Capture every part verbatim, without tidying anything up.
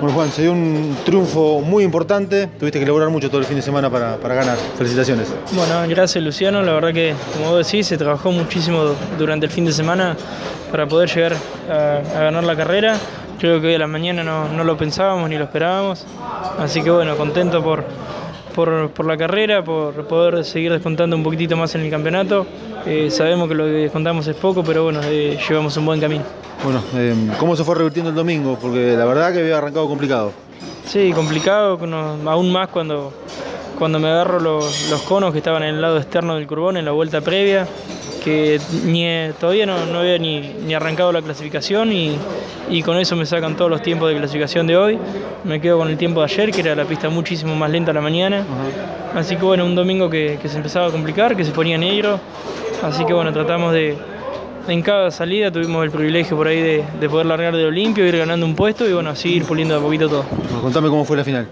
Bueno, Juan, se dio un triunfo muy importante, tuviste que lograr mucho todo el fin de semana para, para ganar. Felicitaciones. Bueno, gracias Luciano, la verdad que, como vos decís, se trabajó muchísimo durante el fin de semana para poder llegar a, a ganar la carrera. Creo que hoy a la mañana no, no lo pensábamos ni lo esperábamos, así que bueno, contento por, por, por la carrera, por poder seguir descontando un poquitito más en el campeonato. Eh, sabemos que lo que descontamos es poco, pero bueno, eh, llevamos un buen camino. Bueno, eh, ¿cómo se fue revirtiendo el domingo? Porque la verdad que había arrancado complicado. Sí, complicado, no, aún más cuando, cuando me agarro los, los conos que estaban en el lado externo del curbón en la vuelta previa, que ni, todavía no, no había ni, ni arrancado la clasificación y, y con eso me sacan todos los tiempos de clasificación de hoy. Me quedo con el tiempo de ayer, que era la pista muchísimo más lenta a la mañana. Uh-huh. Así que bueno, un domingo que, que se empezaba a complicar, que se ponía negro. Así que bueno, tratamos de, en cada salida tuvimos el privilegio por ahí de, de poder largar de lo limpio, ir ganando un puesto y bueno, así ir puliendo de a poquito todo. Bueno, contame cómo fue la final.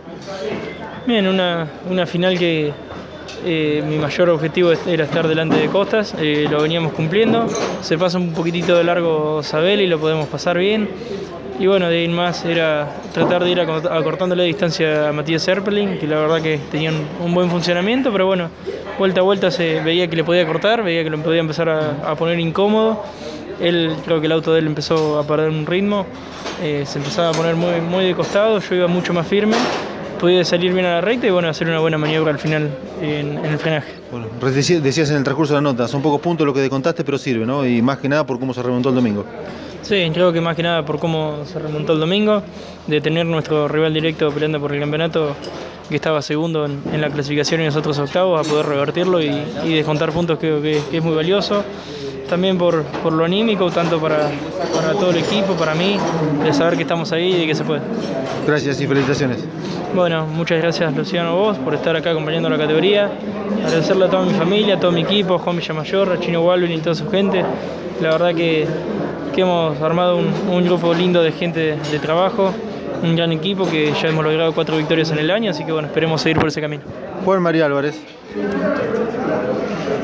Bien, una, una final que eh, mi mayor objetivo era estar delante de Costas, eh, lo veníamos cumpliendo. Se pasa un poquitito de largo Sabel y lo podemos pasar bien. Y bueno, de ahí en más era tratar de ir acortando la distancia a Matías Serpeling, que la verdad que tenían un buen funcionamiento, pero bueno, vuelta a vuelta se veía que le podía cortar, veía que lo podía empezar a, a poner incómodo. Él, creo que el auto de él empezó a perder un ritmo, eh, se empezaba a poner muy, muy de costado, yo iba mucho más firme, pude salir bien a la recta y bueno, hacer una buena maniobra al final en, en el frenaje. Bueno, decías en el transcurso de la nota, son pocos puntos lo que contaste, pero sirve, ¿no? Y más que nada por cómo se remontó el domingo. Sí, creo que más que nada por cómo se remontó el domingo, de tener nuestro rival directo peleando por el campeonato, que estaba segundo en, en la clasificación y nosotros octavos, a poder revertirlo y, y descontar puntos, creo que, que es muy valioso. También por, por lo anímico, tanto para, para todo el equipo, para mí, de saber que estamos ahí y que se puede. Gracias y felicitaciones. Bueno, muchas gracias Luciano a vos por estar acá acompañando la categoría. Agradecerle a toda mi familia, a todo mi equipo, a Juan Villamayor, a Chino Walvin y toda su gente. La verdad que, que hemos armado un, un grupo lindo de gente de, de trabajo, un gran equipo que ya hemos logrado cuatro victorias en el año, así que bueno, esperemos seguir por ese camino. Juan María Álvarez.